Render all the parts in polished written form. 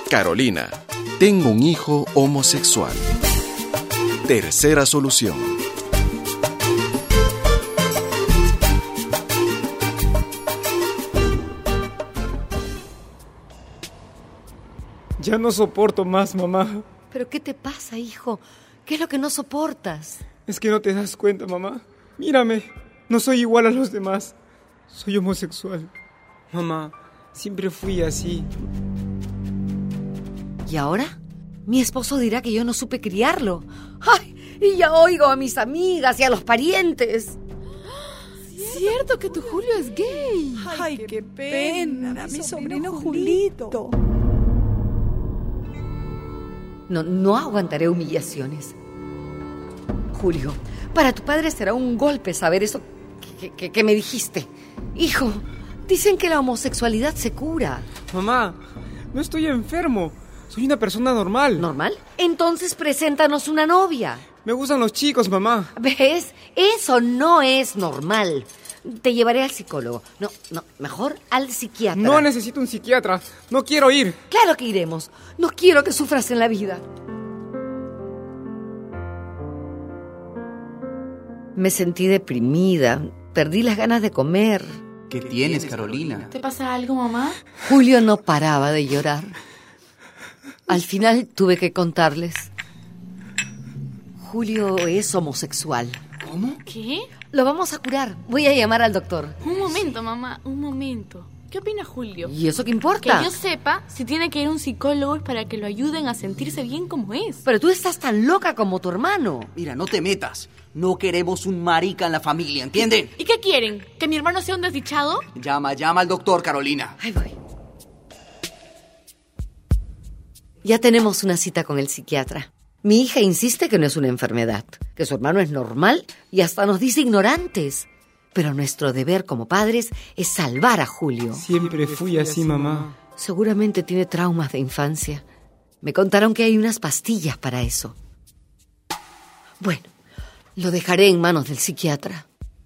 Carolina, tengo un hijo homosexual. Tercera solución. Ya no soporto más, mamá. ¿Pero qué te pasa, hijo? ¿Qué es lo que no soportas? Es que no te das cuenta, mamá. Mírame, no soy igual a los demás. Soy homosexual. Mamá, siempre fui así. ¿Y ahora? Mi esposo dirá que yo no supe criarlo. ¡Ay! Y ya oigo a mis amigas y a los parientes. Cierto que tu Julio es gay. Ay, qué pena, mi sobrino Julito. No aguantaré humillaciones. Julio, para tu padre será un golpe saber eso que me dijiste. Hijo, dicen que la homosexualidad se cura. Mamá, no estoy enfermo. Soy una persona normal. ¿Normal? Entonces preséntanos una novia. Me gustan los chicos, mamá. ¿Ves? Eso no es normal. Te llevaré al psicólogo. No, mejor al psiquiatra. No necesito un psiquiatra. No quiero ir. Claro que iremos. No quiero que sufras en la vida. Me sentí deprimida. Perdí las ganas de comer. ¿Qué tienes, Carolina? ¿Te pasa algo, mamá? Julio no paraba de llorar. Al final tuve que contarles. Julio es homosexual. ¿Cómo? ¿Qué? Lo vamos a curar. Voy a llamar al doctor. Un momento, mamá, un momento. ¿Qué opina Julio? ¿Y eso qué importa? Que yo sepa, si tiene que ir a un psicólogo es para que lo ayuden a sentirse bien como es. Pero tú estás tan loca como tu hermano. Mira, no te metas. No queremos un marica en la familia, ¿entienden? ¿Y qué quieren? ¿Que mi hermano sea un desdichado? Llama al doctor, Carolina. Ahí voy. Ya tenemos una cita con el psiquiatra. Mi hija insiste que no es una enfermedad, que su hermano es normal y hasta nos dice ignorantes. Pero nuestro deber como padres es salvar a Julio. Siempre fui así, mamá. Seguramente tiene traumas de infancia. Me contaron que hay unas pastillas para eso. Bueno, lo dejaré en manos del psiquiatra.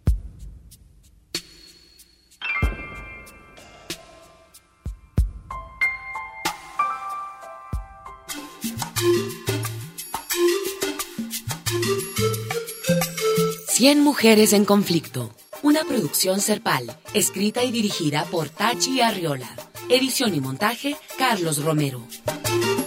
Cien mujeres en conflicto. Una producción Serpal, escrita y dirigida por Tachi Arriola. Edición y montaje, Carlos Romero.